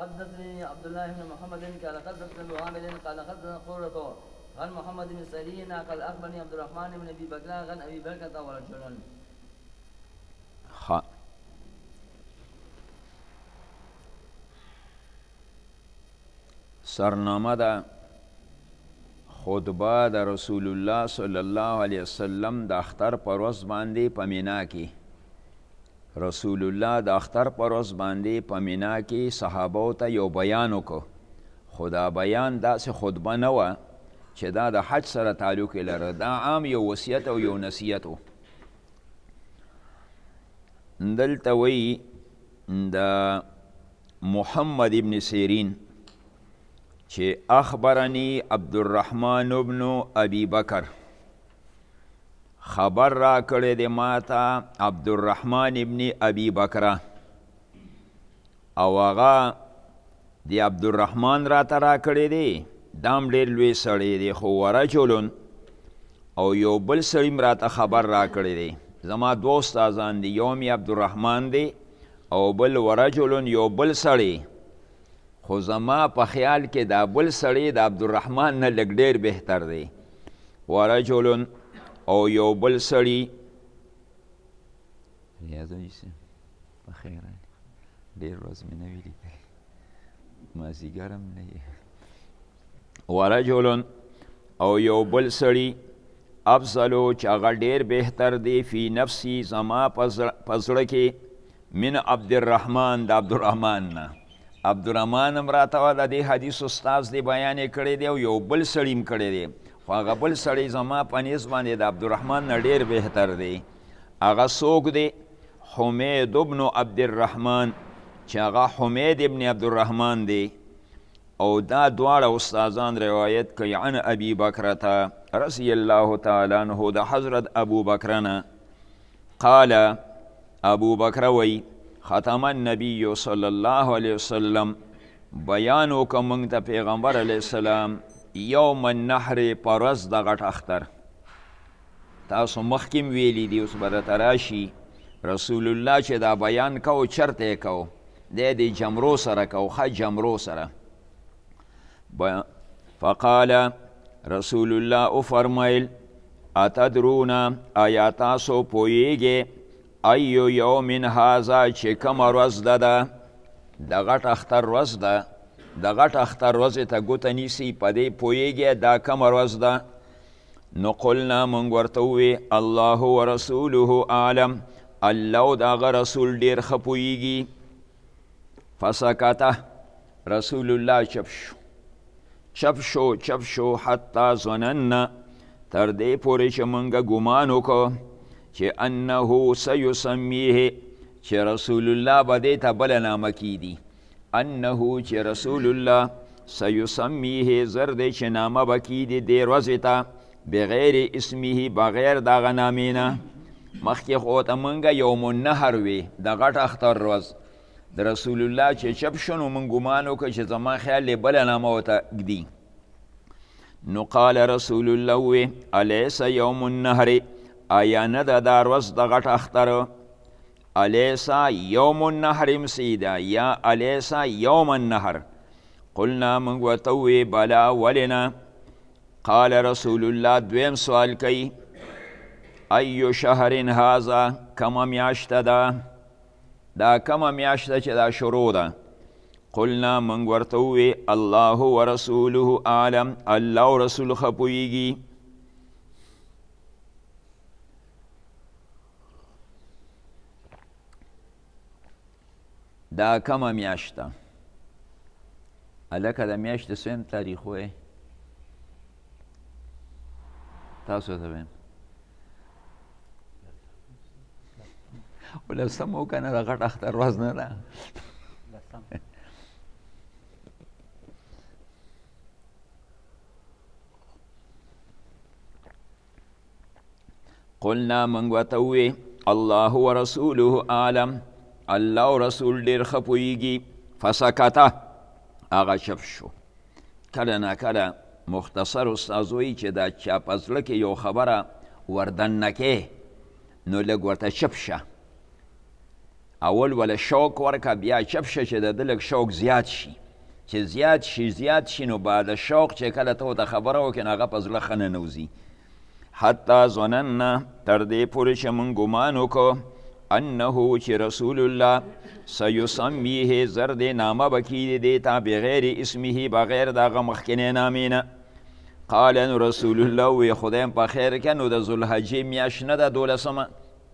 حدثني عبد الله بن محمد قال حدثنا ابو عامر قال حدثنا قرة عن محمد بن سيرين قال اخبرني عبد الرحمن بن ابي بكر عن ابي بكر ورجل. سرنامه ده خطبه د رسول الله صلی الله علیه وسلم د اختر پر ورځ باندې په مینا کې رسول الله د اختر پر ورځ باندې په مینا کې صحابو ته یو بیان وکړ، خو دا بیان داسې خطبه نه وه چې دا د حج سره تعلق لره، دا عام یو وصیت او یو نصیحت و. دلته وایي د محمد ابن سیرین چې اخبرنی عبدالرحمن ابن ابی بکر، خبر را کړی دی ماته عبدالرحمن ابن ابی بکره، او هغه د عبدالرحمن راته را کړی دی، دام ډېر لوی سړی دی، خو ورجلون او یو بل سړي م راته خبر را کړی دی، زما دوه استادان دي، یو مې عبدالرحمن دی او بل ورجلون یو بل سړی، خو زما په خیال کې دا بل سړی د عبدالرحمن نه لږ ډېر بهتر دی. ورجلون او یو بل سړي په خیر ډېر ورځ مې نه وي لیدلی، مازدیګر هم نه یې. ورجلون او یو بل سړي افضلو چې هغه ډېر بهتر دی فی نفسی زما په زړه کې من عبدالرحمن د عبدالرحمن نه. عبدالرحمن هم راته وه د دې حدیث استاذ دی بیان یې کړی دی او یو بل سړي م کړی دی، خو هغه بل سړی زما په نیز باندې د عبدالرحمن نه ډېر بهتر دی. هغه څوک دی؟ حمید ابن عبدالرحمن، چې هغه حمید ابن عبدالرحمن دی، او دا دواړه استادان روایت کوي عن ابي بکرته رضی الله تعالی عنه د حضرت ابو بکر نه. قال ابو بکر وی ختم النبی صلی الله علیه وسلم، بیان وکړه موږ ته پیغمبر علیه السلام یوم النحر په ورځ د غټ اختر. تاسو مخکې م ویلي دي، اوس به درته راشي. رسول الله چې دا بیان کو چرته یې کو؟ دی د جمرو سره کو، ښه جمرو سره. فقال رسول الله وفرمیل اتدرون آیا تاسو پوهیږئ ایو یوم هذا چې کومه ورځ ده د غټ اختر ورځ ده، د غټ اختر ورځې ته ګوته نیسي، په دې پوهیږئ دا کومه ورځ ده؟ نو قلنا موږ ورته ووی الله ورسوله اعلم، الله او د هغه رسول ډېر ښه پوهیږي. فسکته رسول الله چپ شو چپ شو حتی ظننا تر دې پورې چې موږ ګمان وکړو چې انه سیسمیه، چې رسول الله به دې ته بله نامه کیدي، انه چې رسول الله سیسمیه زر دی چې نامه به کیدي دې ورځې ته بغیر اسمیه، بغیر د هغه نامې نه. مخکې خو ته موږ یوم النحر وی د غټ اختر ورځ، د رسول الله چې چپ شو نو موږ ګمان وکړو چې زما خیال دی بله نامه ورته ږدي. نو قال رسول الله وی الیس یوم النحر، آیا نه ده دا ورځ د غټ اختر؟ الیسا یوم النحر مسیده یا الیسا یوم النحر؟ قلنا موږ ورته ووی بلا ولې. قال رسول الله دویم سوال کوي ایو شهر هذا، کومه میاشته ده؟ دا کومه میاشته چې دا شروع ده؟ قلنا موږ ورته ووی الله ورسوله اعلم، الله او رسول ښه پوهیږي. دا کومه میاشته؟ هلکه د میاشتې څویم تاریخ وایې؟ تاسو ته ویم ولسم و که نه د غټ اختر ورځ نه ده؟ قلنا موږ ورته ووی الله ورسوله اعلم، الله او رسول ډېر ښه پوهیږي. فسکته هغه چپ شو. کله نه کله مختصر استاذ وایي چې دا چا په زړه کې یو خبره وردننه کې نو لږ ورته چپ شه، اول ولا شوق ورکه بیا چپ شه چې د ده لږ شوق زیات شي چې زیات شي نو بعد شوق چې کله ته ورته خبره وکړې نو هغه په زړه ښه ننوځي حتی ظننا تر دې پورې چې موږ ګمان وکړو انه چې رسول الله سیسمیه زر دې نامه به کیږي دې ته بغیر اسمه بغیر د هغه مخکینۍ نامې نه قال نو رسول الله وی خدایم په خیر که نو د ذوالحجې میاشت نه ده 12مه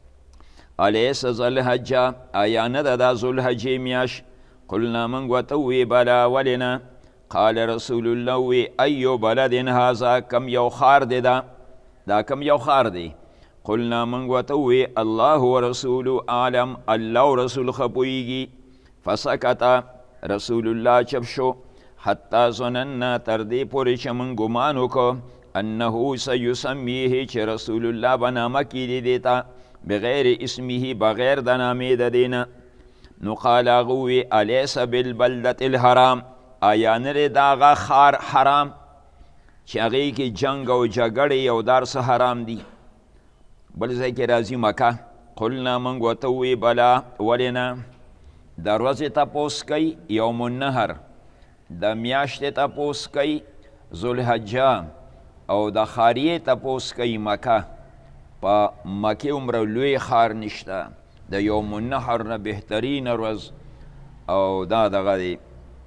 الیس ذوالحجه آیا نه ده دا ذوالحجې میاشت قلنا من ورته وی بلا ولې نه قال رسول الله وی ایو بلد هذا کم یو ښار دی دا کم یو ښار دی قلنا من ورته وی الله ورسول اعلم الله و رسول ښه پوهیږي فسکت رسول الله چپ شو حتی ظننا تر دې پورې چې موږ ګمان وکړو انه سیسمیه چې رسول الله به نامه کیږي دې ته بغیر اسمه بغیر د نامې د دې نه نو قال هغه وی الیس بالبلدة الحرام آیا نه دی د هغه ښار حرام چې هغې کې جنګ او جګړې او دا څه حرام دي بل ځای کې راځي مکه قلنا موږ ورته وی بلا ولې نه د ورځې تپوس کوي یوم النهر د میاشتې تپوس کوي ذوالحجه او د خاریې تپوس کوي مکه په مکې عمره لوی ښار نشته د یوم النحر نه بهترین ورځ او دا دغه دی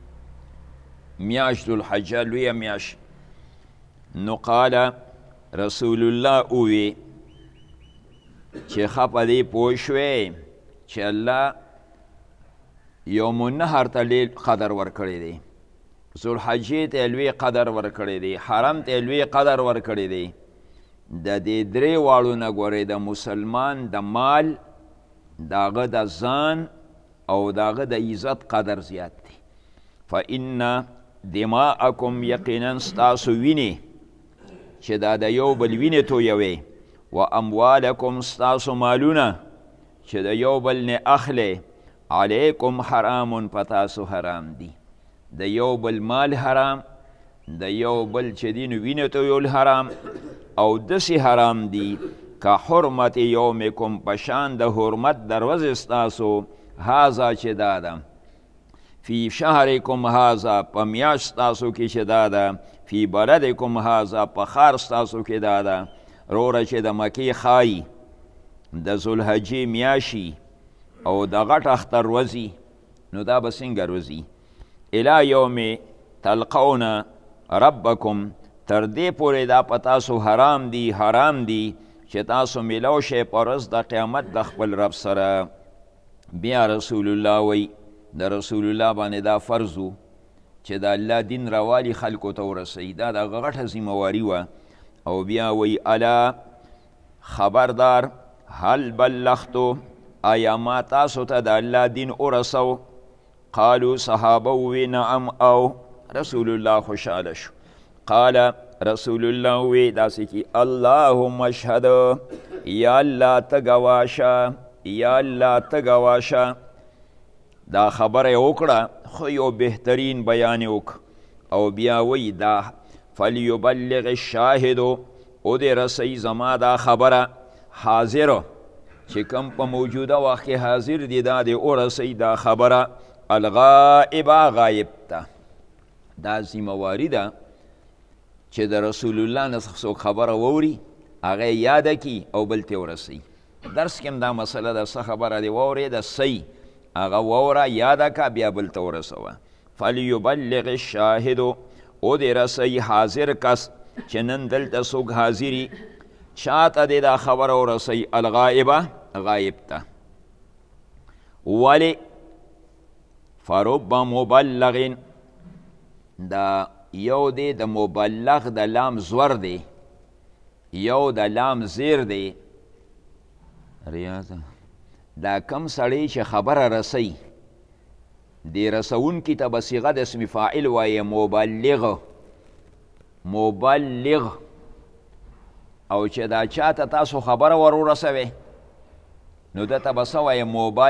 میاشت ذوالحجه لویه میاشت نو قال رسول الله اووی چې ښه په دې پوه شوې چې الله یوم النحر ته لوی قدر ورکړی دی ذوالحجې ته لوی قدر ورکړی دی حرم ته لوی قدر ورکړی دی د دې درې واړو نه ګورئ د مسلمان د مال د هغه د ځان او د هغه د عزت قدر زیات دی فإن دماءکم یقینا ستاسو وینې چې دا د یو بل وینې تویوي و اموالکم ستاسو مالونه چې د یو بل نه اخلي علیکم حرام په تاسو حرام دي د یو بل مال حرام د یو بل چې دی نو وینې تویول حرام او داسې حرام دي که حرمت یومکم په شان د حرمت د ورځې ستاسو هذا چې دا ده فی شهرکم هذا په میاشت ستاسو کې چې دا ده فی بلدکم هذا په ښار ستاسو کې دا ده روره چې د مکې ښایي د ذوالحجې میاشي او د غټ اختر ورځي نو دا به څنګه ورځي الی یوم تلقون ربکم تر دې پورې دا په تاسو حرام دي چې تاسو میلاو شئ په ورځ د قیامت د خپل رب سره بیا رسول الله وی د رسول الله باندې دا فرض و چې د الله دین راوالي خلکو ته ورسوي دا د هغه غټه ذمهواري وه او بیا وی الا خبردار هل بلغتو آیا ما تاسو ته د الله دین ورسو قالو صحابه وی نعم او رسول الله خوشحاله شو قال رسول الله وی داسې کی اللهم اشهد یا الله ته ګواشه یا الله ته ګواشه دا خبره وکړه خو یو بهترین بیان وک او بیا وی دا فلیبلغ الشاهد او دې رسوي زما دا خبره حاضر چې کوم په موجوده وخت کې حاضر دي دا دې ورسوي دا خبره الغائبه غایب ته دا ذمهواري ده چې د رسول الله نه څوک خبره واوري هغه یاده کي او بل ته ورسوي درس کې هم دا مسله ده څه خبره دې واورېده صحیح هغه واوره یاده که بیا بل ته ورسوه فلیبلغ الشاهد او دې رسوي حاضر کس چې نن دلته څوک حاضري چاته دې دا خبره ورسوي الغائبه غایب ته ولې فرب مبلغ دا یو دی د مبلغ د لام زور دی یو د لام زیر دی ریاضه دا کم سړی چې خبره رسی دی رسونکي ته به صیغه د اسم فاعل وایي مبلغ او چې دا چاته تاسو خبره ور ورسوئ نو ده ته به څه وایي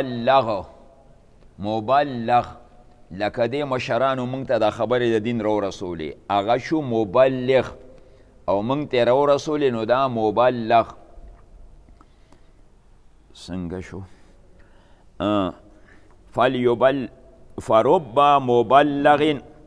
مبلغ لکه دې مشرانو موږ ته دا خبرې د دین رو رسولې هغه شو مبلغ او موږ ته رو رسولې نو دا مبلغ څنګه شو فرب مبلغ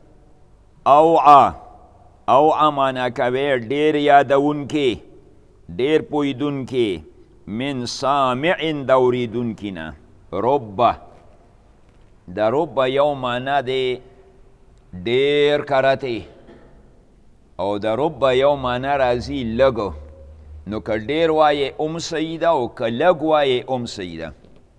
اوعا معنا کوي ډیر یادونکي ډیر پوهیدونکي من سامع د اوریدونکي نه. رب د رب یو معنا دی ډیر کرتی او د رب یو معنا راځي لږ، نو که ډیر وایې ام صحیح ده او که لږ وایې ام صحیح ده.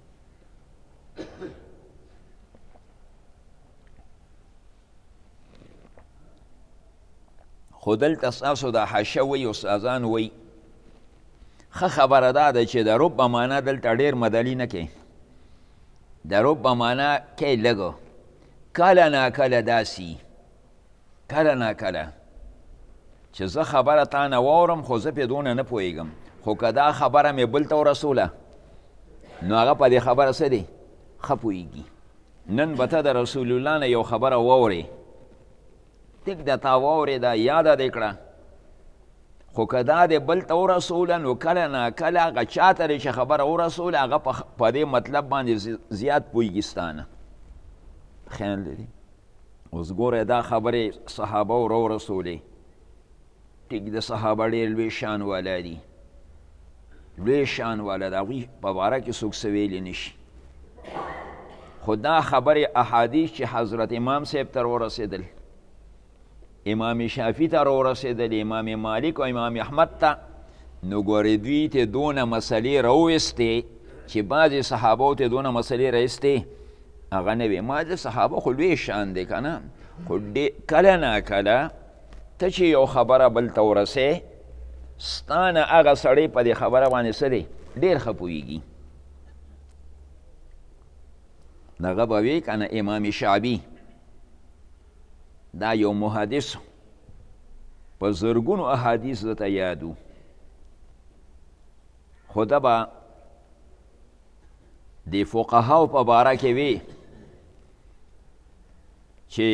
خو دلته ستاسو د حاشیه وی استادان وی ښه خبره دا ده چې د رب معنا دلته ډیر مدلي نه کوي، د رب معنا کوي لږ، کله ناکله داسي کله ناکله چې زه خبره تا نه واورم خو زه پې دونه نه پوهېږم، خو که دا خبره مې بل ته ورسوله نو هغه په دې خبره څه دی ښه پوهېږي. نن به ته د رسول الله نه یو خبره واورې، ټیک ده تا واورېده یاده دې کړه، خو که دا دې بل ته ورسوله نو کله ناکله هغه چا ته چې خبره ورسوله هغه په دې مطلب باندې زیات پوهېږي ستا نه. خیال لري اوس ګوره دا خبرې صحابه ورسولې، ټیک د صحابه ډېر لوی شان والا دي، لوی شان والا د هغوی په باره کې څوک څه ویلی نشي. خو دا خبرې احادیث چې حضرت امام صاحب ته ورسېدل، امام شافعي ته ورسېدل، امام مالک او امام احمد ته، نو ګورې دوی ته دونه مسلې راویستې چې بعضې صحابو ته دونه مسلې راایستې هغه نه وي. ما د صحابه خو لوی شان دی که نه، خو کله ناکله ته چې یو خبره بل ته ورسې ستا نه هغه سړی په دې خبره باندې څه دی ډېر ښه پوهېږي. دغه به وی که نه امام شعبي دا یو محدث په زرګونو احادیث درته یادو، خو ده به د فقهاو په باره کې وی چې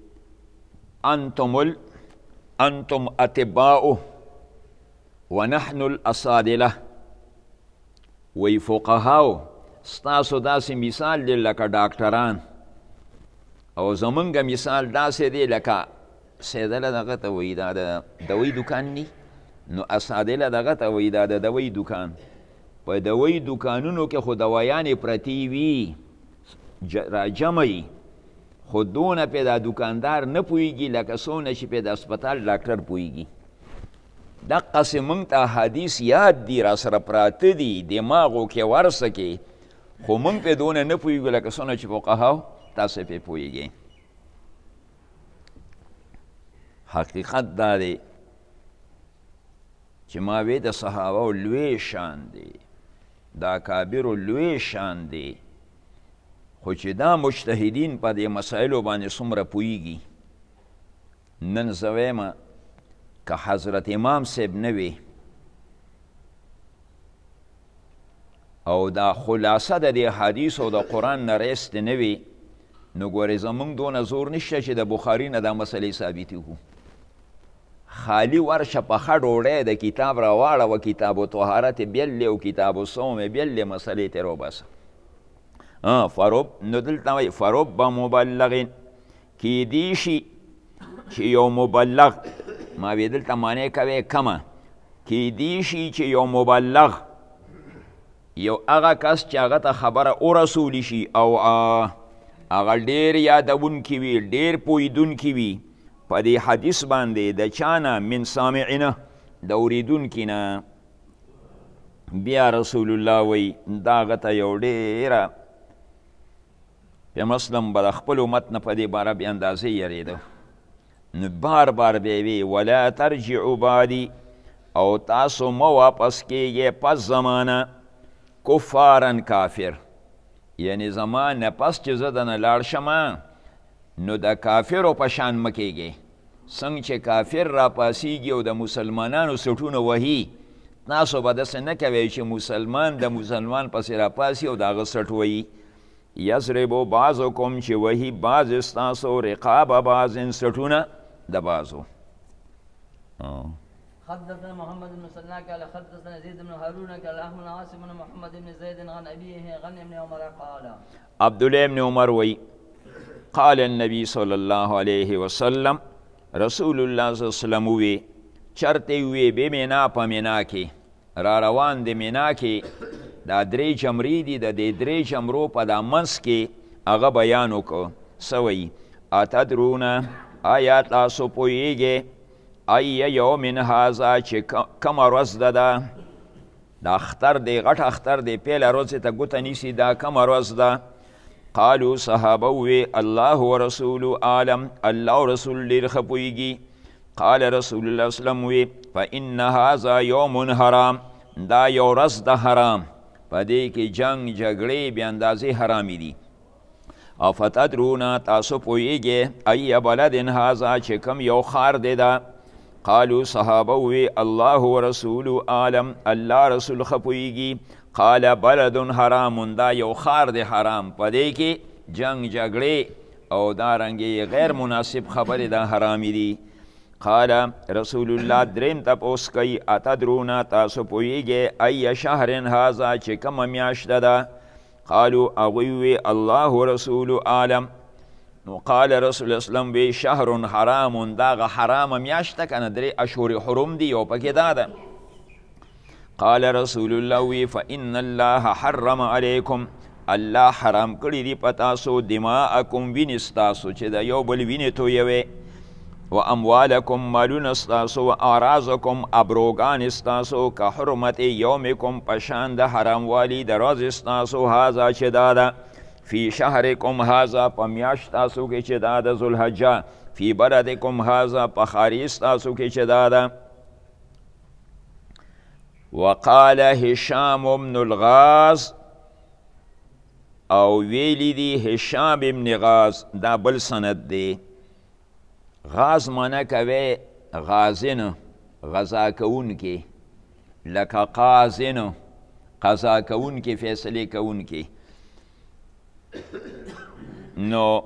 انتم اتباء ونحن الاسادله. وی فقهاو ستاسو داسې مثال دی لکه ډاکټران، او زمونږ مثال داسې دی لکه سیدله دغه ته وایي دا د دوی دکان نی، نو اسادله دغه ته وایي دا د دوی دکان. په دوی دکانونو کې خو دوایانې پرتې وي را جمعي، خو دونه پې دا دکاندار نه پوهېږي لکه څونه چې پې د اسپتال ډاکټر پوهېږي. دقسې موږ ته حدیث یاد دي را سره پراته دي دماغو کې ورسه کې، خو موږ پې دونه نه پوهېږو لکه څونه چې فقهاو تاسو پې پوهېږئ. حقیقت دا دی چې ما وی د صحابه لوی شان دی، دا کابر لوی شان دی، خو چې دا مجتهدین په دې مسایلو باندې څومره پوهېږي. نن زه ویمه که حضرت امام صاحب نه وي او دا خلاصه د دې حدیث او د قرآن نه رایستې نه وي، نو ګورې زمونږ دونه زور نشته چې د بخاري نه دا مسلې ثابتې کړو. خالی ورشه پخه ډوډۍ د کتاب راواړوه، کتاب طهارت بیل دی او کتاب صوم بیل دی، مسلې ترې وباسه. نو دلته وایي فرب مبلغ، کیدی شي چې یو مبلغ، ما وی دلته معنی کوي کمه، کیدی شي چې یو مبلغ یو هغه کس چې هغه ته خبره ورسولی شي او هغه ډېر یادونکي وي ډېر پوهېدونکي وي په دې حدیث باندې د چا نه من سامعینه د اورېدونکي نه. بیا رسول الله وی دا هغه ته یو ډېره بیا مسلم به د خپل امت نه په دې باره بې اندازې یېرېده، نو بار بار به وی ولا ترجعوا بعدي، او تاسو مه واپس کیږئ پس زمانه کفارن کافر، یعنی زما نه پس چې زه دنه لاړ شمه نو د کافرو په شان مه کیږئ. څنګه چې کافر راپاسیږي او د مسلمانانو سټونه وهي، تاسو به داسې نه کوئ چې مسلمان د مسلمان پسې راپاسي او د هغه سټ وهي. یضربو بعضکم چې وهي بعض ستاسو رقاب بعض سټونه د بعضو. حدثنا محمد بن مسنى قال حدثنا زيد بن هارون قال احمد عاصم بن محمد بن زيد عن ابيه عن ابن عمر قال عبدالله ابن عمر وی قال النبی صلی الله علیه وسلم رسول الله صلی الله علیه وسلم وی چرته وی به مینا په مینا کې را روان د مینا کې دا درې جمرې دي د دې درې جمرو په دا منځ کې هغه بیان وکړو څه وایي اتدرون آیا تاسو پوهیږئ ای یوم هذا چې کومه ورځ ده دا اختر دی غټ اختر دی پیله ورځې ته ګوته نیسي دا کومه ورځ ده قالو صحابه وی الله ورسول عالم الله او رسول ډېر ښه پوهیږي قال رسول الله صلی الله علیه وسلم وی فان هذا یوم حرام دا یو ورځ ده حرام په دې کې جنګ جګړې بې اندازې حرامې دي او فتدرون تاسو پوهیږئ ای بلد هذا چې کوم یو ښار دی ده قالو صحابه وی الله ورسول عالم الله رسول ښه پوهیږي قال بلد حرام دا یو ښار دی حرام په دې کې جنګ جګړې او دارنګې غیر مناسب خبرې دا حرامې دي قال رسول الله دریم تپوس کوي اتدرون تاسو پوهیږئ ای شهر هذا چې کومه میاشته ده قالو هغوی وی الله رسول عالم نو قال رسول الله وسلم وی شهر حرام دا حرام میاشته کنه درې اشهر حرم دی یو پکې دا ده قال رسول الله وی فان الله حرم علیکم الله حرام کړي دي په تاسو دماءکم وینې ستاسو چې د یو بل وینې تویوي و اموالکم مالونه ستاسو و اعراضکم ابروګان ستاسو که حرمت یومکم په شان د حراموالي د ورځې ستاسو هذا چې دا ده فی شهرکم هذا په میاشت تاسو کې چې دا ده ذوالحجه فی بلدکم هذا په ښاري ستاسو کې چې دا ده وقال هشام بن الغاز او ویلی دی هشام بن غاز دا بل سند دی غاز معنی کوي غازن غزا کون کې لکه قازن قضا کون کې فیصله کون کې نو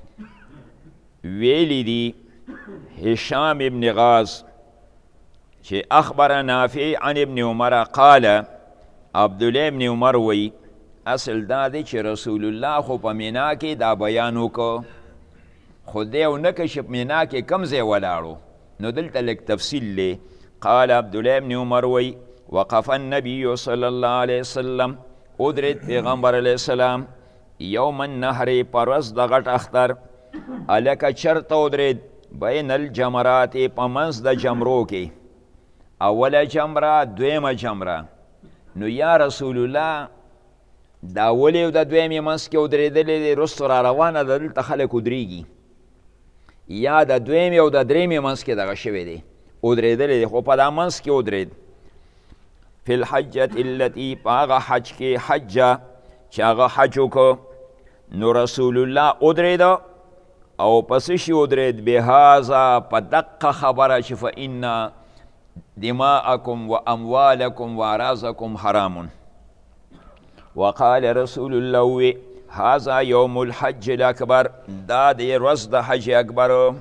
ویلی دی هشام ابن غاز چې اخبر نافع عن ابن عمر قال عبدالله ابن عمر وی اصل دا دی چې رسول الله خو په مینا کې دا بیان وکړو خو دی او نه کشف مینا کې کم ځای ولاړو نو دلته لږ تفصیل دی قال عبدالله ابن عمر وی وقف النبي صلی الله علیه وسلم ادرید پیغمبر علیه السلام یوم النهر پرس د غټ اختر الکه چرته ودرید بین الجمرات په منځ د جمرو کې اوله جمره دویمه جمره نو یا رسول الله دا اولی او د دویمې منځ کې ودرېدلې دی رستو را روانه ده دلته خلک ودرېږي یا د دویمې او د درېمې منځ کې دغه شوی دی ودرېدلی دی خو په دا منځ کې ودرېد فی الحجة التي په هغه حج کې حجه چې هغه حج وکړو نو رسول الله ودرېده او پس شي ودرېد بهذا په دقه خبره چې فإن دماءکم و اموالکم و اعراضکم حرام وقال رسول الله هذا یوم الحج الاکبر دا دی ورځ د حج اکبر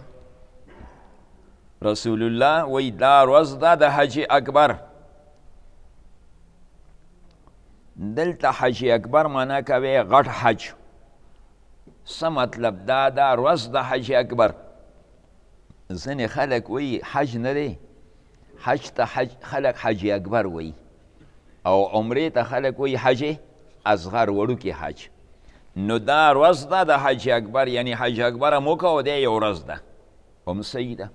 رسول الله وی دا ورځ ده د حج اکبر دلته حج اکبر معنا کوي غټ حج څه مطلب دا دا ورځ د حج اکبر ځینې خلک وی حج نه دی حج ته خلک حج اکبر وی او عمرې ته خلک وی حج اصغر وړوکی حج نو دا ورځ ده د حج اکبر یعنی حج اکبر هم وکړو دی یو ورځ ده هم صحیح ده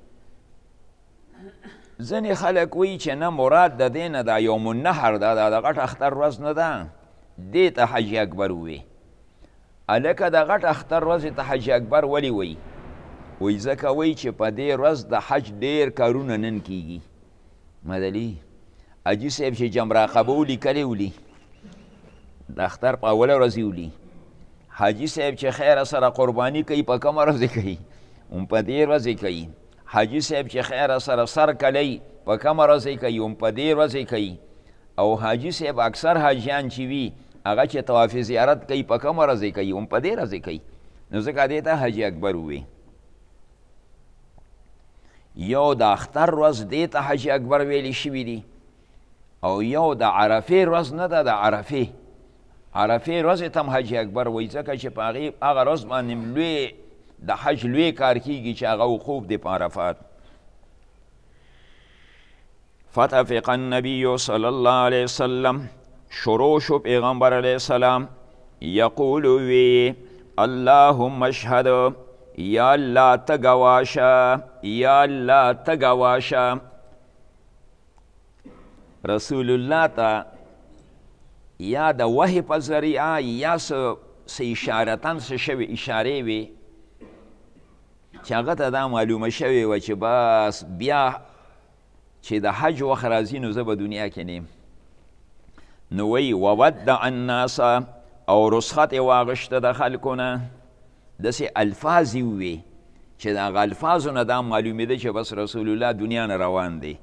ځینې خلک وی چې نه مراد د دې نه دا یوم النحر ده د غټ اختر ورځ نه ده دې ته حج اکبر ووی هلکه د غټ اختر ورځې ته حج اکبر ولې وی وی ځکه وی چې په دې ورځ د حج ډېر کارونه نن کیږي مدلي حاجي صاحب چې جمره عقبه ولیکلی ولي د اختر په اوله ورځ یې ولي حاجي صاحب چې خیره سره قرباني کوي په کومه ورځ کوي هم په دې ورځ کوي حاجي صاحب چې خیره سره سر کلی په کومه ورځ کوي هم په دې ورځ کوي او حاجي صاحب اکثر حاجیان چې وي هغه چې طواف زیارت کوي په کومه ورځ کوي هم په دې ورځ کوي نو ځکه دې ته حج اکبر ووی یو د اختر ورځ دې ته حج اکبر ویلی شوي دي او یو د عرفې ورځ نه ده، د عرفې ورځې ته هم حج اکبر وایي، ځکه چې په هغه ورځ باندې لوی د حج لوی کار کیږي چې هغه وقوف دی په عرفات. فتفق النبی صلی الله علیه وسلم، شروع شو پیغمبر علیه السلام یقول وی اللهم اشهد، یا الله ته ګواشه، یا الله ته ګواشه. رسول الله ته یا د وحی په ذریعه یا څه اشارتن څه شوي اشارې وي چې هغه ته دا معلومه شوې وه چې بس بیا چې د حج وخت راځي نو زه به دنیا کې نیم. نو وی وودع الناس، او رخصت یې واغشته د خلکو نه. داسې الفاظ یې ووې چې د هغه الفاظو نه دا معلومېده چې بس رسول الله دنیا نه روان دی.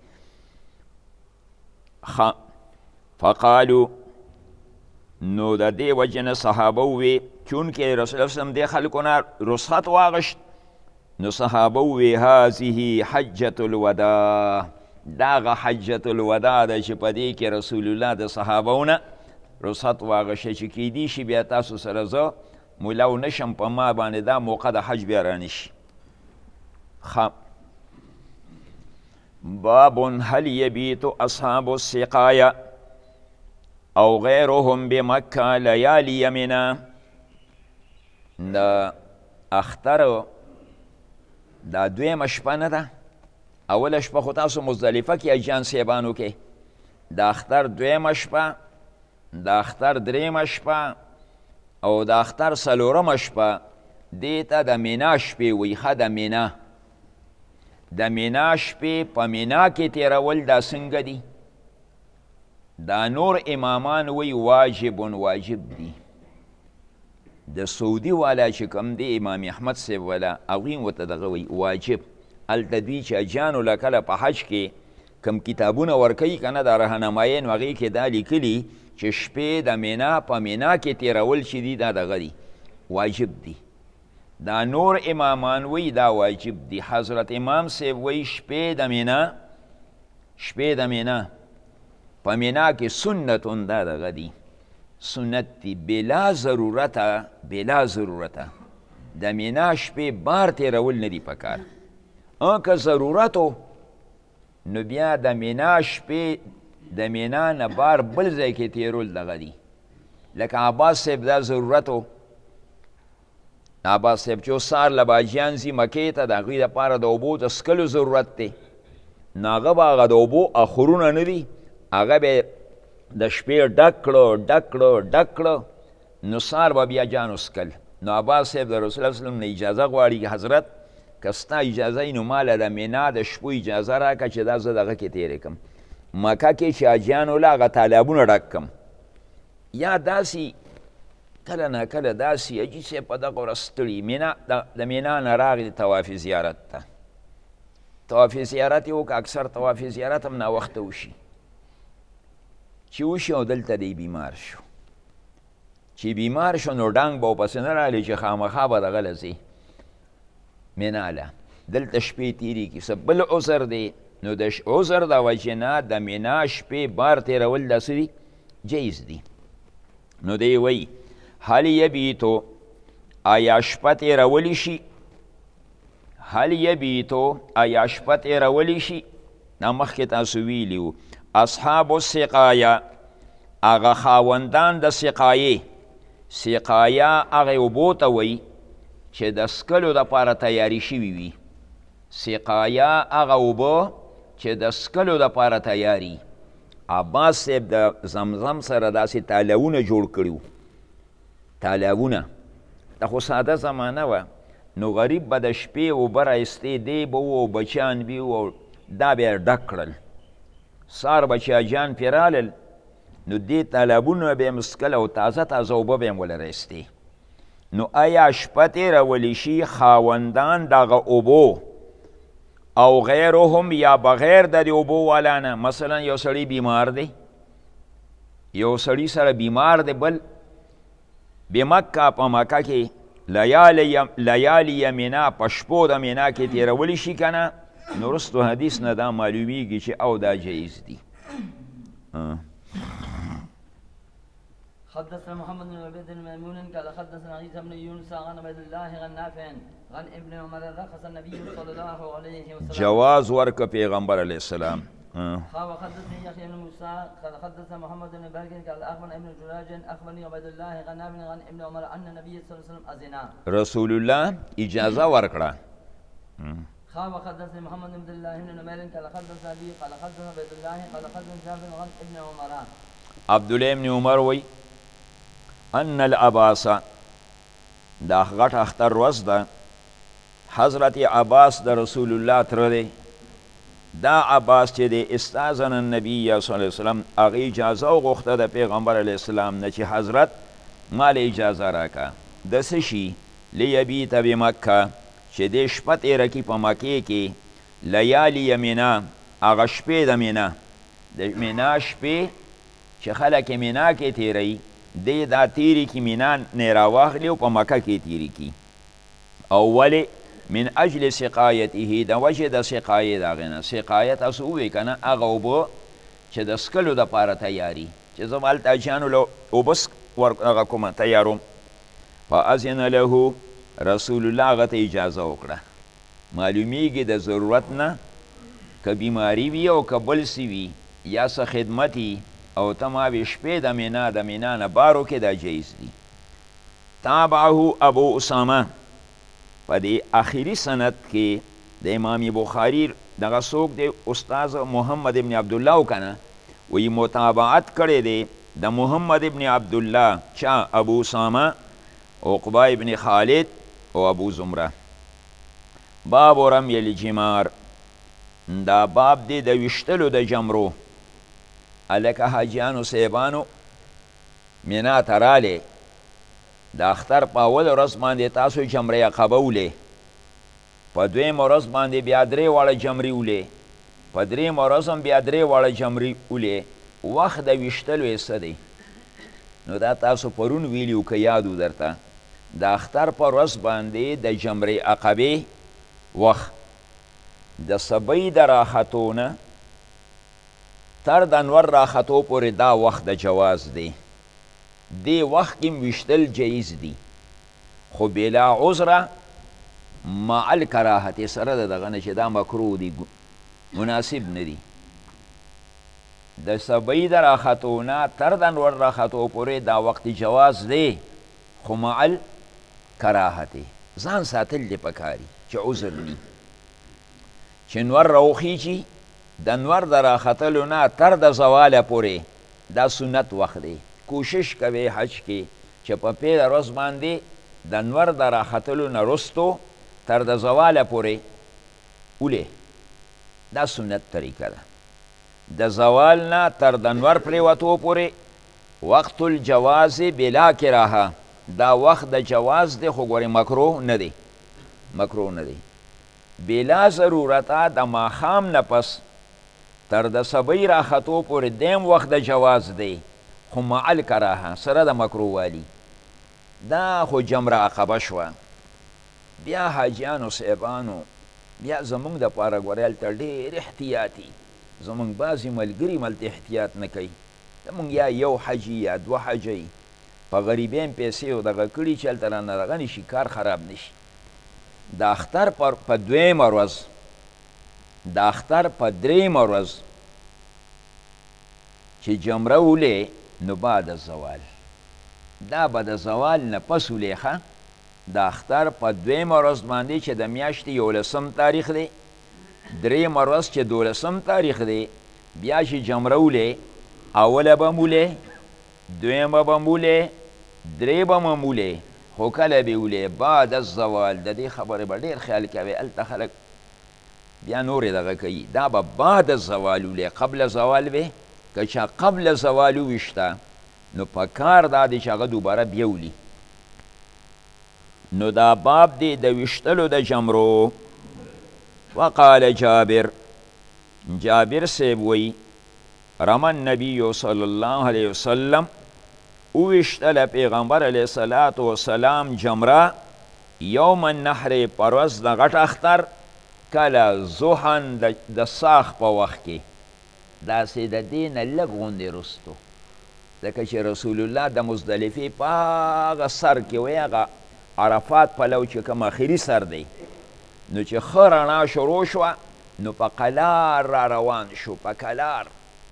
فقالو، نو د دې وجې نه صحابه ووې چونکې رسول الله صلی دې خلکو نه رخصت واغشت، نو صحابه ووې هذه حجة الوداع، دا هغه حجة الوداع ده چې په دې کې رسول الله د صحابو نه رخصت واغشه چې کیدی شي بیا تاسو سره زه مولو نشم، په ما باندې دا موقع د حج بیا رانشي. باب هل یبیت اصحاب السقایا او غیرهم بمکه لیالی منا. د اختر دا دویمه شپه نه ده، اوله شپه خو تاسو مزدلفه کې اجان صاحبانو کې، د اختر دویمه شپه، د اختر دریمه شپه او د اختر څلورمه شپه دې ته د مینا شپې وایي. ښه د مینا، د مینا شپې په مینا کې تېرول دا څنګه دي؟ دا نور امامان وایي واجب دي. د سعودي والا چې کوم دی امام احمد صاحب والا هغوی ورته دغه وایي واجب. هلته دوی چې اجانو له کله په حج کې کم کتابونه ورکوي که نه د رهنمایي نو هغې کې دا لیکلي چې شپې د مینا په مینا کې تېرول چې دي دا دغه دي واجب دي. دا نور امامان وی دا واجب دی. حضرت امام صاحب وی شپې د مینا په مینا کې سنتون دا دغه دی سنت دی بلا ضرورته د مینا شپې بار تېرول نه دي پکار. که ضرورتو نو بیا د مینا شپې د مینا نه بار بل ځای کې تېرول دغه دی. لکه عباس صاحب دا ضرورتو، عباس صاحب چې سار له باجیان ځي مکې ته د هغوی دپاره د اوبو د څکلو ضرورت دی، نو هغه به هغه د اوبو اخرونه نه دي، هغه به د شپې ډک کړو نو سار به بیا جانو څکل. نو عباس صاحب د رسول الله وسلم نه اجازه غواړي حضرت که ستا اجازه وي نو ماله د مینا د شپو اجازه راکړه چې دا زه دغه کې تېرې کړم، مکه کې چې حاجیانو له هغه تالابونه ډک کړم. یا داسې کله نه کله داسې حاجي صاحب په دغه ورځ ستړي د مینا نه راغلي طواف زیارت ته، طواف زیارت یې وکړه. اکثر طواف زیارت هم ناوخته وشي، چې وشي او دلته دی بیمار شو، چې بیمار شو نو ډنګ به ورپسې نه راغلی چې خامخا به دغه له ځي مینا له، دلته شپې تېرېږي. څه بل عذر دی نو د عذر د وجې نه د مینا شپې بار تېرول داسې دي جایز دي. نو دی وایي هل یبیتو، آیا شپه تېرولی شي؟ هل یبیتو، آیا شپه تېرولی شي؟ دا مخکې تاسو ویلي وو اصحاب السقایا، هغه خاوندان د سقایې. سقایا هغې اوبو ته وایي چې د څکلو دپاره تیاري شوي وي. سقایا هغه اوبه چې د څکلو دپاره تیاري. عباس صاحب د زمزم سره داسې تالابونه جوړ کړي، تالابونه د خو ساده زمانه وه، نو غریب به د شپې اوبه رایستې دی به و او بچیان به و، دا به یې ډک کړل. سار به چې حاجیان پرې رالل نو دې تالابونه به یې مسکل او تازه اوبه به یې وله رایستې. نو آیا شپه تېرولی شي خاوندان دغه اوبو او غیرهم یا بغیر د دې اوبو والا نه؟ مثلا یو سړی بیمار دی، یو سړی سره بیمار دی، بل بمکه په مکه کې لیالی مینا په شپو د مینا کې تېرولی شي که نه؟ نو رستو حدیث نه دا معلومیږي چې او دا جایز دي. حدثنا محمد بن عبيد الميمون قال حدثنا عيسى بن يونس عن عبد الله عن نافع عن ابن عمر رخص النبي صلى الله عليه وسلم جواز ورک پیغمبر علیه السلام. قال حدثني يحيى بن موسى قال حدثنا محمد بن بركين قال اخبرنا ابن جراج اخبرني عبد الله عن نافع عن ابن عمر ان النبي صلى الله عليه وسلم اذن رسول الله اجازه ورکړه. قال حدثني محمد بن الله بن نمير قال حدثنا ابي قال حدثنا عبد الله قال حدثنا جابر عن ابن عمر عبد الله بن عمر وی ان العباس دا غټ اختر ورځ ده حضرت عباس د رسول الله تر دی. دا عباس چې دی استاذن النبی صلی الله علیه وسلم هغه اجازه وغوښته د پیغمبر علیه السلام نه چې حضرت مال اجازه راکا د څه شي لیبیت بمکه چې دې شپه تېره کړي په مکې کې لیالي مینا هغه شپې د مینا د مینا شپې چې خلک یې مینا کې تېروي دی دا تیری کی مینا نه راواخلي او په مکه کې تیری کی. او ولې من اجل سقایته د وجه د سقایې د هغې نه سقایت تاسو ووایئ که نه هغه اوبه چې د څکلو دپاره تیاري چې زه هلته حاجیانو له اوبه هغه کومه تیاروم. فاذن له رسول الله هغه ته اجازه وکړه. معلومیږي د ضرورت نه که بیماري وي او که بل څه وي یا څه خدمت او تماوی شپې د مینا نه بارو کې دا جایز دي. تابعه ابو اسامه په دې آخري سند کې د امام بخاري دغه څوک دی استاذ محمد ابن عبدالله و کنه وی متابعت کړی دی د محمد ابن عبدالله چا ابو اسامه عقبه ابن خالد او ابو زمره. باب رمی الجمار دا باب دی د ویشتلو د جمرو. الکه حاجیانو صاحبانو مینا ته رالی د اختر په اول ورځ باندې تاسو جمره عقبه ولې په دویمه ورځ باندې بیا درې واړه جمرې ولې په درېیمه ورځ هم بیا درې واړه جمرې ولې. وخت د ویشتلو یې څه دی نو دا تاسو پرون ویلي و که یاد و درته د اختر په ورځ باندې د جمرې عقبې وخت د سبۍ د راختو نه تر د انور راختو پورې دا وخت د جواز دی. دی وخت کې ویشتل جایز دي خو بلا عذره مع الکراهت سره د دغه نه چې دا مکروه دي مناسب نه دي. د سبۍ د راختو نه تر د انور راختو پورې دا وخت جواز دی خو مع الکراهت ځان ساتل دی پکاري چې عذر ني چې نور راوخیږي د نور د راختلو نه تر د زواله پورې دا سنت وخت دی. کوشش کوي حج کې چې په پیله ورځ باندې د نور د راختلو نه وروستو تر د زواله پورې ولې دا سنت طریقه ده. د زوال نه تر د نور پرېوتو پورې وقت الجواز بلا کراهه دا وخت د جواز دی خو ګورې مکروه نه دی مکروه نه دی. بلا ضرورته د ماښام نه پس تر د سبۍ راختو پورې دیم وخت د جواز دی خو مع الکراهه سره د مکروه والی. دا خو جمره عقبه شوه. بیا حاجیانو صاحبانو بیا زمونږ دپاره ګورې هلته ډېر احتیاطي زمونږ بعضې ملګري ملته احتیاط نه کوي. زمونږ یا یو حجي یا دوه حجی په غریبین پیسې او دغه کړي چې هلته رانه دغه نشي کار خراب نشي. د اختر په دویمه ورځ د اختر په درېیمه ورځ چې جمره ولې نو بعد الزوال دا به د زوال نه پس ولې ښه د اختر په دویمه ورځ باندې چې د میاشتې 11 تاریخ دی درېیمه ورځ چې 12 تاریخ دی بیا چې جمره ولې اوله به م ولې دویمه به م ولې درې به م ولې خو کله به ولې بعد الزوال د دې خبرې به ډېر خیال کوي. هلته خلک بیا نورې دغه کوي دا به بعد الزوال ولې قبل زوال به که چا قبل زوال وویشته نو په کار دا دی چې هغه دوباره بیا ولي. نو دا باب دی د ویشتلو د جمرو. وقال جابر صاحب وی رمى النبي صلی الله علیه وسلم وویشتله پیغمبر علیه الصلاة والسلام جمره یوم النحر پر ورځ د غټ اختر کله زحن د ساخ په وخت کې داسې د دې نه لږ غوندې رستو ځکه چې رسول الله د مزدلفې په هغه سر کې وی هغه عرفات پلو چې کوم اخري سر دی نو چې ښه رڼا شروع شوه نو په قلار را روان شو په کلار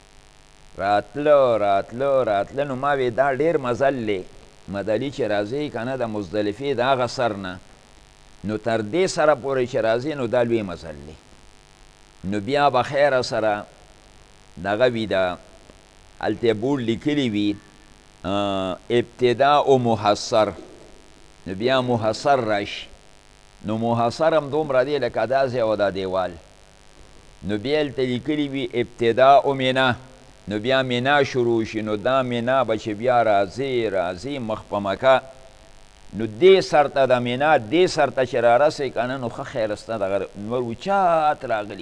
راتله نو ما وی دا ډېر مزل دی مدلي چې راځي که نه د مزدلفې د هغه سر نه نو تر دې سره پورې چې راځي نو دا لوی مزل دی نو بیا به خیره سره دغه وي د هلته بورډ لیکلي وي ابتداء محصر نو بیا محصر راشي نو محصر هم دومره دی لکه دا ځای او دا دیوال نو بیا هلته لیکلي وي ابتداء منه نو بیا منا شروع شي نو دا منا به چې بیا راځي مخ په مکه نو دې سر ته د منا دې سر ته چې رارسئ که نه نو ښه خیرسته دغه نور اوچات راغلي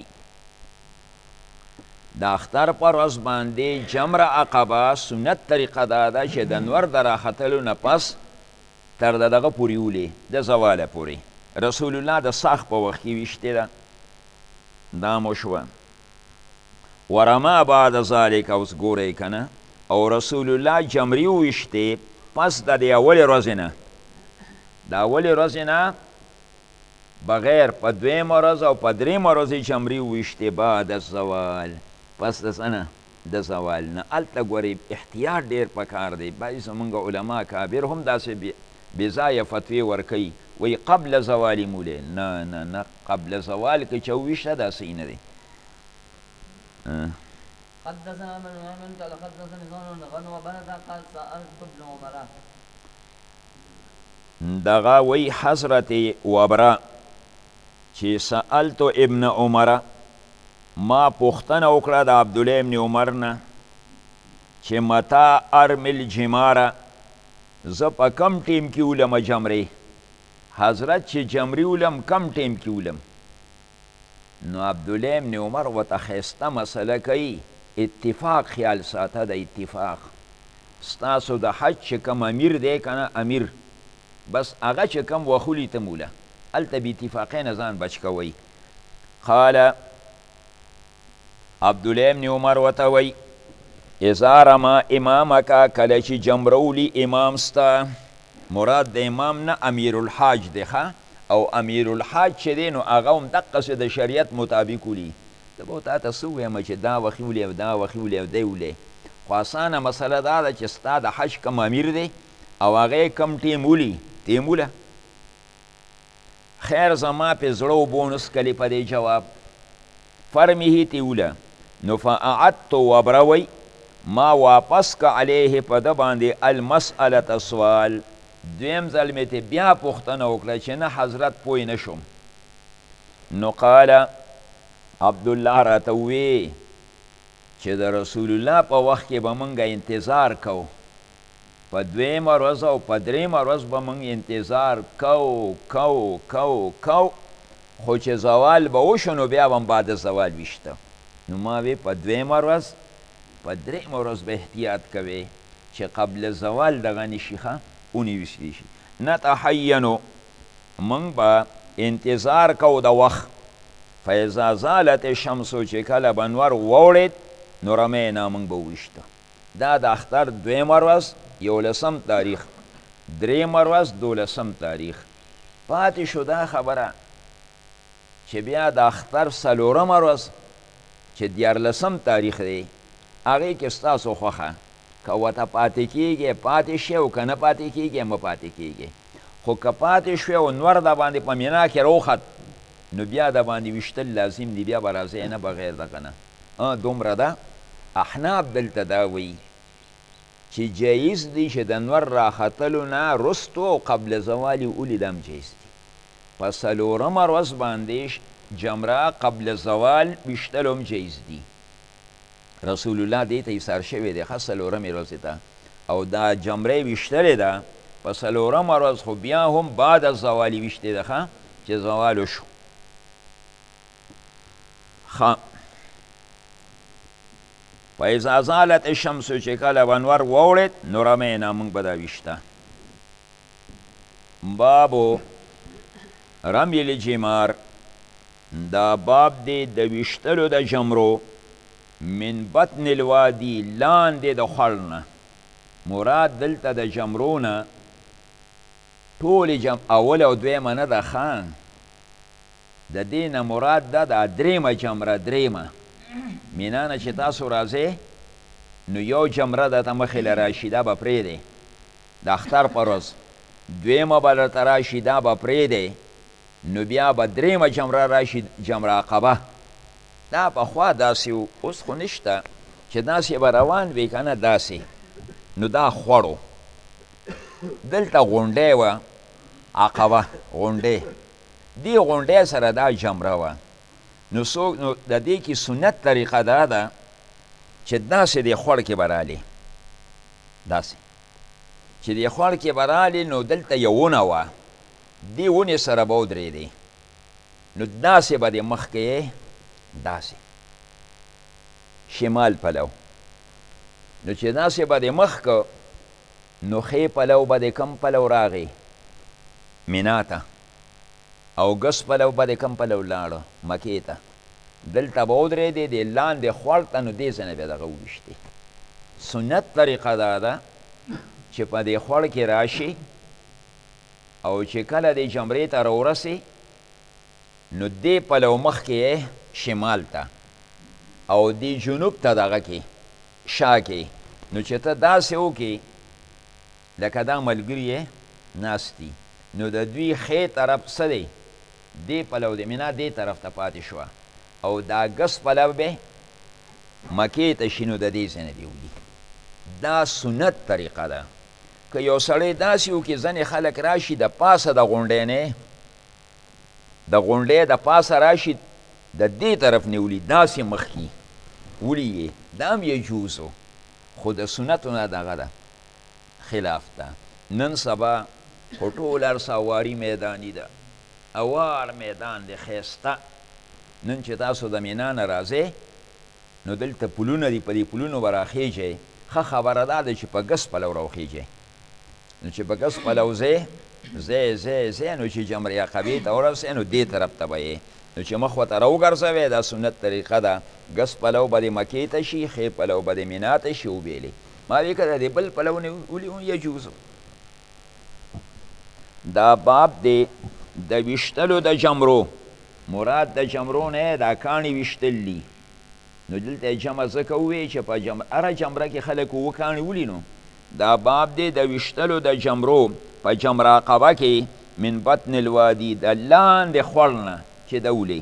د اختر په ورځ باندې جمره عقبه سنت طریقه دا ده چې د نور د راختلو نه پس تر د دغه پورې ولې د زواله پورې رسول الله د ساخ په وخت کې ویشتې ده دا مو شوه ورما بعد ذلک اوس ګورئ که نه او رسول الله جمرې وویشتې پس د دې اولې ورځې نه د اولې ورځې نه بغیر په دویمه ورځ او په درېیمه ورځ یې جمرې وویشتې بعد الزوال پس د څه نه د زوال نه هلته ګورئ احتیاط ډېر پکار دی بعضې زمونږ علما کابر هم داسې بېځایه فتوې ورکوي وایي قبل زوال مولې نه قبل زوال که چې وویشته دا صحیح نه دی حدثنا من مؤمن قال حدثني غنم وبنت قال سألت ابن عمر دغه وی حضرت وبره چې سألت ابن عمر ما پوښتنه وکړه د عبدالله ابن عمر نه چې متا ارمل جماره زه په کم ټیم کې ولم جمرې حضرت چې جمرې ولم کم ټیم کې ولم نو عبدالله ابن عمر ورته ښایسته مسله کوي اتفاق خیال ساته د اتفاق ستاسو د حج چې کم امیر دی که نه امیر بس هغه چې کم وخولي ته موله هلته بې اتفاقۍ نه ځان بچ کوئ قال عبدالله ابن عمر ورته وی اذا رما امامک کله چې جمرولی امام ستا مراد د امام نه امیر الحاج دی او امیر الحاج چې دی نو هغه هم دقسې د شریعت مطابق ولي زه به تا ته څه ووایم چې دا وخي ولي او دا وخي ولي او دی ولي خو اسانه مسله دا ده چې ستا د حج کم امیر دی او هغه کم ټیم ولي ټیم وله خیر زما پې زړه وبونس کلی په دې جواب فرمیه تیوله نو فاعدت وبروی ما واپس که علیه په ده باندې المسألة سوال دویم ځل مې ته بیا پوښتنه وکړه چې نه حضرت پوی نه شم نو قال عبدالله راته ووی چې د رسول الله په وخت کې به موږ انتظار کوو په دویمه ورځ او په درېیمه ورځ به موږ انتظار کو خو چې زوال به وشو نو بیا به بعد زوال ویشته نو ما وی په دویمه ورځ په درېیمه ورځ به احتیاط کوې چې قبل زوال دغه نشي ښه ونیوسلی شي نتحینو موږ به انتظار کو د وخت فاذا زالت الشمسو چې کله به نور واوړېد نو رمینا موږ به وویشته دا د اختر دویمه ورځ 11 تاریخ درېیمه ورځ 12 تاریخ پاتې شو دا خبره چې بیا د اختر 4مه ورځ چې 14 تاریخ دی هغې کې ستاسو خوښه که ورته پاتې کېږي پاتې شي او که نه پاتې کېږي مه پاتې کېږي خو که پاتې شوې او نور د باندې په مینا کې روخت نو بیا د باندې ویشتل لازم دی بیا به راځئ نه بغیر دغه نه دومره ده احناف دلته دا وایي چې جایز دی چې د نور راختلو نه رستو او قبل زوال یې ولیدم جایز دی په 4مه ورځ باندې جمره قبل زوال ویشتل هم جایز دی رسول الله دې ته ایثار شوی دی ښه 4مې ورځې ته او دا جمره یې ویشتلې ده په 4مه ورځ خو بیا هم بعد از زوال یې ویشتې ده ښه چې زوال وشو فاذا زالت الشمس چې کله به انور واوړېد نو رمینا موږ به دا ویشته بابو رمی الجمار دا باب دی د ویشتلو د جمرو من بطن الوادي لاندې د خوړ نه. مراد دلته د جمرو نه ټولې اول او دویمه نه ده ښه، د دې نه مراد ده دا درېمه جمره. درېمه مینا نه چې تاسو راځئ نو یو جمره درته مخې له راشي، دا به پرېږدئ د اختر په ورځ. دویمه به درته راشي، دا به پرېږدئ. نو بیا به درېمه جمره راشي، جمره عقبه. دا پخوا داسې و، اوس خو نشته چې داسې به روان وي که نه داسې. نو دا خوړو دلته غونډۍ وه، عقبه غونډۍ، دې غونډۍ سره دا جمره وه. نو څوک نو د دې کې سنت طریقه دا ده چې داسې دې خوړ کې به رالې، داسې چې دې خوړ کې به رالې نو دلته یو ونه وه، دې ونې سره به ودرېدې. نو داسې به دې مخ کې داسې شمال پلو. نو چې داسې به دې مخ که نو ښې پلو به دې کم پلو راغی مینا ته، او ګس پلو به دې کم پلو لاړه مکې ته. دلته به ودرېدې دې لاندې خوړ ته، نو دې ځای نه بیا دغه وویشتې. سنت طریقه دا ده چې په دې خوړ کې راشي او چې کله دې جمرې ته راورسې نو دې پلو مخ کې شمال ته او دې جنوب ته دغه کې شا کې. نو چې ته داسې وکړې لکه دا ملګري یې ناست دي، نو د دوی ښې طرف څه دی دې پلو د مینا دې طرف ته پاتې شوه، او دا ګس پلو به مکې ته شي، نو د دې ځای نه دې ولي. دا سنت طریقه ده. که یو سړی داسې وکړي ځینې خلک راشي د پاسه د غونډۍ نه، د غونډۍ د پاسه راشي د دې طرف نه ولي، داسې مخکې ولي یې، دا هم یجوز و، خو د سنتو نه دغه ده خلاف ده. نن سبا خو ټول هر څه اواري میداني ده، اوار میدان دی ښایسته. نن چې تاسو د مینا نه راځئ نو دلته پلونه دي، په دې پلونو به راخیږئ. ښه خبره دا ده چې په ګس پلو راوخیږئ. نو چې په ګس پلو ځئ نو چې جمرې عقبې ته ورسئ نو دې طرف ته به یې، نو چې مخ ورته راوګرځوئ، دا سنت طریقه ده. ګس پلو به دې مکې ته شي، ښې پلو به دې مینا ته شي وبیلې. ما وی که د دې بل پلو نه ولي یجوز. دا باب دی د ویشتلو د جمرو. مراد د جمرو نه دا کاڼي ویشتل دي. نو دلته جمع ځکه ووایي چې په هره جمره کې خلک اووه کاڼي ولینو. دا باب دی د ویشتلو د جمرو په جمره عقبه کې من بطن الوادي د لاندې خوړ نه چې د ولي.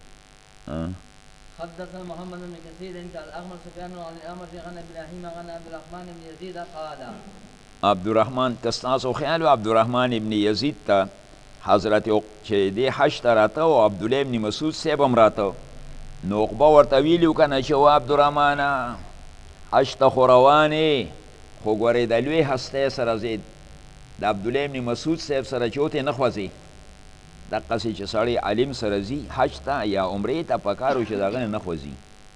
حدثنا محمد بن كثير قال الاخبر سفيان عن الامر عن ابراهيم عن عبد الرحمن بن يزيد قال عبدالرحمن کستاسو خیال و عبدالرحمن ابن یزید ته حضرت چې دی حج ته راته او عبدالله ابن مسعود صاحب هم راته، نو عقبه ورته ویلي و که نه چې و عبدالرحمنه حج ته خو روانې، خو ګورې د لوی هستۍ سره ځې د عبدالله ابن مسعود صاحب سره چې وتې نه خوځې. دقسې چې سړی عالم سره ځي حج ته یا عمرې ته پکار و چې د هغه نه خوځي.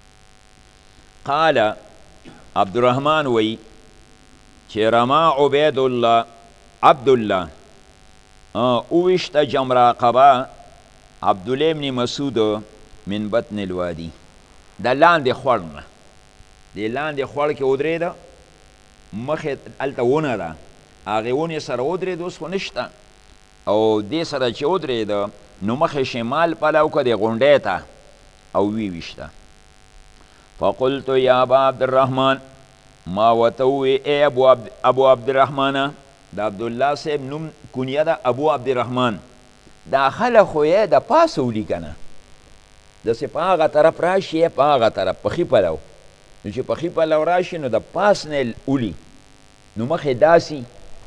قال عبدالرحمن وی چې رما عبدالله اوویشته جمره عقبه عبدالله ابن مسعود من بطن الوادي د لاندې خوړ نه. د لاندې خوړ کې ودرېده، مخې هلته ونه ده، هغې ونې سره ودرېد، اوس خو نشته، او دې سره چې ودرېده نو مخې شمال پلو که د غونډۍ ته او ویویشته. فقلت یا ابا عبدالرحمن، ما ورته وویې ای ابو عبدالرحمنه، د عبدالله صاحب نوم کنیه ده ابو عبدالرحمن. دا خلک خو یې د پاسه ولي که نه، داسې په هغه طرف راشي په هغه طرف په ښي پلو، نو چې په ښي پلو راشي نو د پاس نه ولي، نو مخې داسې.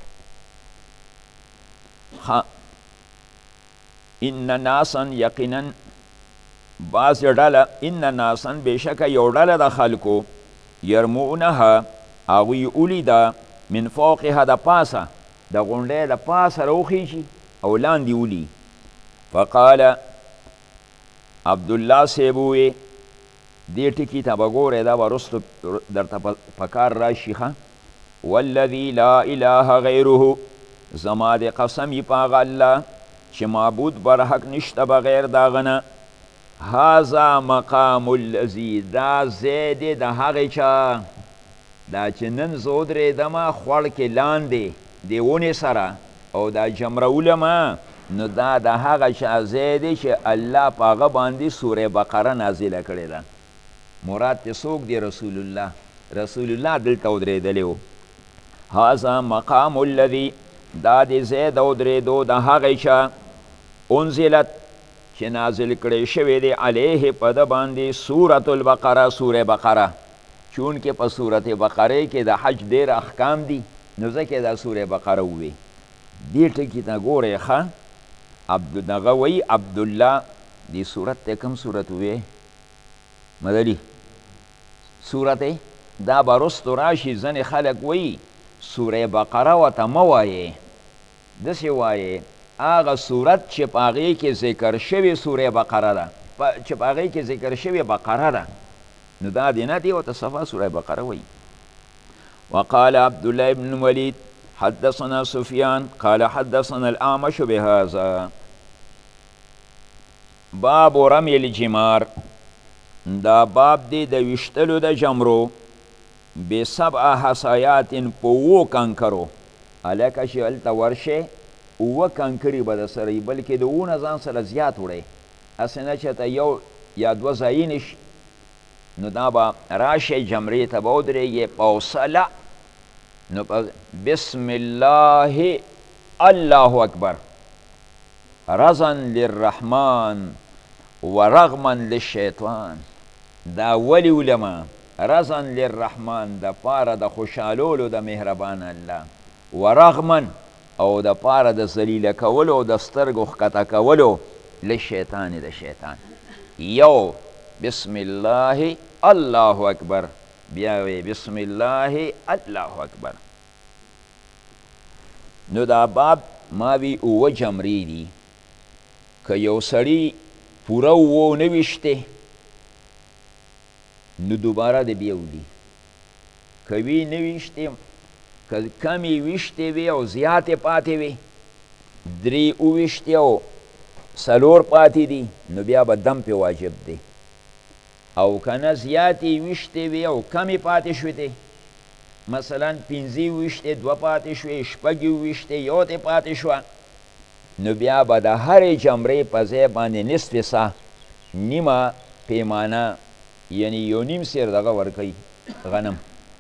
ان ناسا یقینا بعض ډله، ان ناسا بېشکه یو ډله د خلکو یرمونها هغوی اولی ده من فوقها د پاسه، د غونډۍ د پاسه راوخیږي او لاندې ولي. فقال عبدالله صاحب ووی دې ټکي ته به ګورئ، دا به رستو درته په کار راشي ښه. والذي لا اله غیره، زما د قسم یې په هغه الله چې معبود بر حق نشته بغیر د هغه نه. هذا مقام الذي دا ځای دی د هغې چا دا چې نن زه ودرېدمه خوړ کې لاندې د ونې سره او دا جمرولمه نو دا د هغه چا ځای دی چې الله په هغه باندې سوره بقره نازله کړې ده مراد ته څوک دی رسول الله دلته ودرېدلی و هذا مقام الذي دا د ځای د ودرېدو د هغې چا انزلت چې نازل کړی شوی دی علیه په ده باندې سورة البقره سوره بقره چونکې په سورت بقره کې د حج ډېر احکام دي نو ځکه دا سوره بقره ووی دې ټکي ته ګورئ ښه دغه وایي عبدالله دې صورت ته کوم صورت ووی مدلي صورت دا به رستو راشي ځینې خلک وایي سوره بقره ورته مه وایې داسې وایې هغه صورت چې په هغې کې ذکر شوې سوره بقره ده چې په هغې کې ذکر شوې بقره ده نو دا دې نه دې ورته صفا سوره بقره وایي وقال عبد الله بن الوليد حدثنا سفيان قال حدثنا الأعمش بهذا باب رمي الجمار دا باب دی د ویشتلو د جمرو بسبع حصایات په اوو کنکرو هلکه چې هلته ورشې اوه کنکرې به د سره وي بلکې د اوو نه ځان سره زیات وړی هسې نه چې ته یو یا دوه ځایونه شي نو دا به راشئ جمرې ته به ودرېږې په حوصله نو بسم الله الله اکبر رضا للرحمن ورغما للشیطان دا ولی علما رضا للرحمن د پاره د خوشحالولو د مهربان الله ورغما او د پاره د ذلیله کولو او د سترګو ښکته کولو لشیطان د شیطان یو بسم الله الله اکبر بیا وی بسم الله الله اکبر نو دا باب ما وی اوه جمرې دي که یو سړي پوره اوه نه ویشتې نو دوباره د بیا وړي که وی نه ویشتې که کمې ویشتې وي او زیاتې پاتې وي درې اوویشتې او څلور پاتې دي نو بیا به دم پې واجب دی او کنه زیاتې ویشتې وي او کمې پاتې شوې مثلا پنځه ویشتې دوه پاتې شوې شپږ ویشتې یو تې پاتې شوه نو بیا به د هرې جمرې په ځای باندې نصف سا نیمه پیمانه یعنی یو نیم سیر دغه ورکوي غنم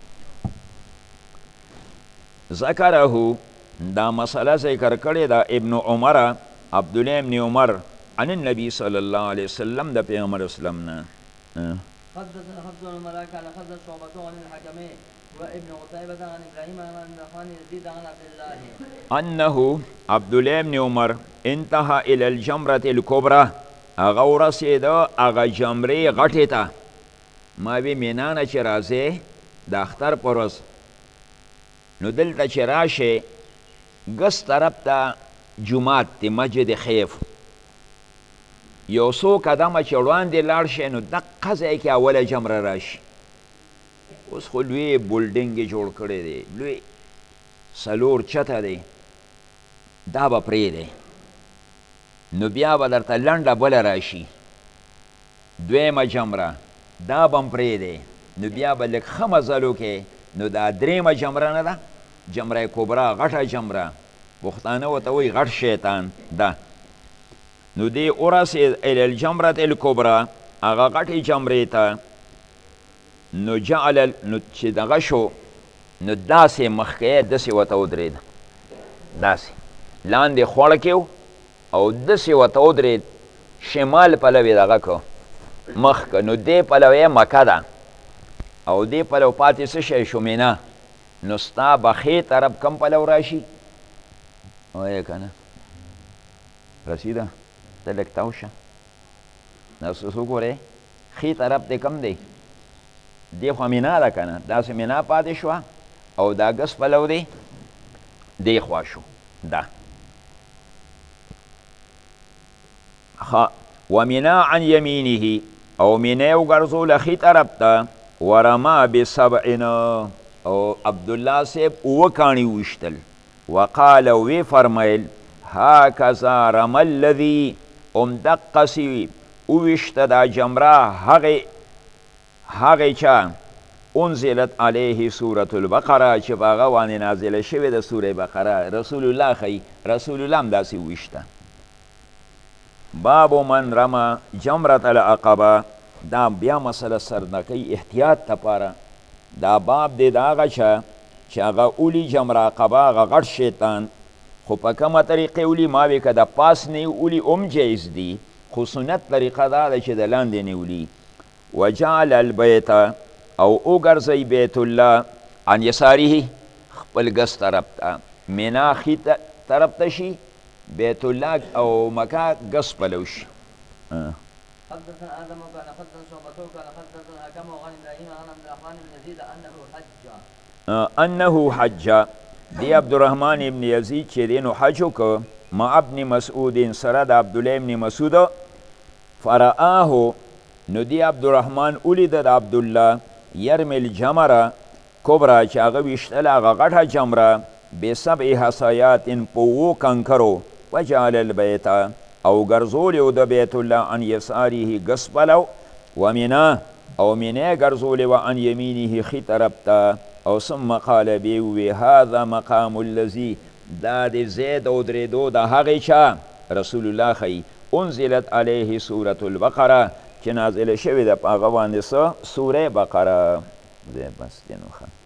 ذکره دا مسئله ذکر کړې ده ابن عمر عبدالله ابن عمر عن النبي صلی الله علیه وسلم د پیغمبر اسلام نه حدثنا حفص بن الملاك على حدث شعبة عن الحكمين وابن قتيبة عن ابراهيم عن اخوان يزيد عن عبد الله انه عبد الله بن عمر انتهى الى الجمرة الكبرى هغه ورسېده هغه جمرې غټې ته ما وی مینا نه چې راځې د اختر په ورځ نو دلته چې راشې ګس طرف ته جومات دی مسجد خیف یو څو قدمه چې وړاندې لاړ شئ نو دقه ځای کې اوله جمره راشي اوس خو لوی بولډینګ یې جوړ کړی دی لوی څلور چته دی دا به پرېږدی نو بیا به درته لنډه بله راشي دویمه جمره دا به هم پرېږدی نو بیا به لږ ښه مزل وکړې نو دا درېیمه جمره نه ده جمره کبرا غټه جمره پښتانه ورته وایي غټ شیطان ده نو دی ورسېد الی الجمرة الکبرا هغه غټې جمرې ته نو جعل نو چې دغه شو نو داسې مخکې داسې ورته ودرېد داسې لاندې خوړ کې او داسې ورته ودرېد شمال پلو یې دغه کو مخ که نو دې پلو یې مکه ده او دې پلو پاتې څه شی شو مینا نو ستا به ښې طرف کم پلو راشي وایې که نه رسیده ته لږ تاو شه دا څه وګورې ښې طرف دی کم دی دې خوا مینا ده که نه داسې مینا پاتې شوه او دا ګس پلو دی دې خوا شو دا ومنا عن یمینه او مینا یې وګرځوله ښې طرف ته ورما بسبعنا او عبدالله صاحب اوه کاڼي وویشتل وقال وی فرمیل هکذا رمى الذي دقسې اویشته دا جمره هغې چا انزلت علیه سورة البقره چې په هغه باندې نازله شوې د سوره بقره رسول الله ښیي رسول الله هم داسې وویشته باب من رمى جمرة العقبه دا بیا مسله سرنکۍ احتیاط دپاره دا باب دی د هغه چا چې هغه اولی جمره عقبه هغه غټ شیطان خو په کومه طریقې اولی ما وی که د پاس نه اولی ام جایز دی خو سنت طریقه دا ده چې د لاندې نه اولی وجعل البیت او وګرځئ بیت الله عن یساره خپل ګس طرف ته منا ښي طرف ته شي بیت الله او مکه ګس پلو شي حدثنا آدم قال حدثنا شعبة قال حدثنا حكم عن إبراهيم عن عبد الرحمن بن يزيد انه حج دی عبدالرحمن ابن یزید چې دی نو حج وکړ مع ابن مسعود سره د عبدالله ابن مسعود فرآه نو دی عبدالرحمن ولید د عبدالله یرمی الجمره کبرا چې هغه ویشتل هغه غټه جمره بسبع حصایات په اوو کنکرو وجعل البیت او ګرځولی و د بیت الله عن یساره ګس پلو ومنا او منې ګرځولی و عن یمینه ښي طرف ته او ثم قال بیوی هذا مقام الذي دا د زید او درېدو د هغې چا رسول الله ښیي انزلت علیه سورة البقره چې نازله شوې ده په هغه باندې څه سوره بقره بس دی نو ښه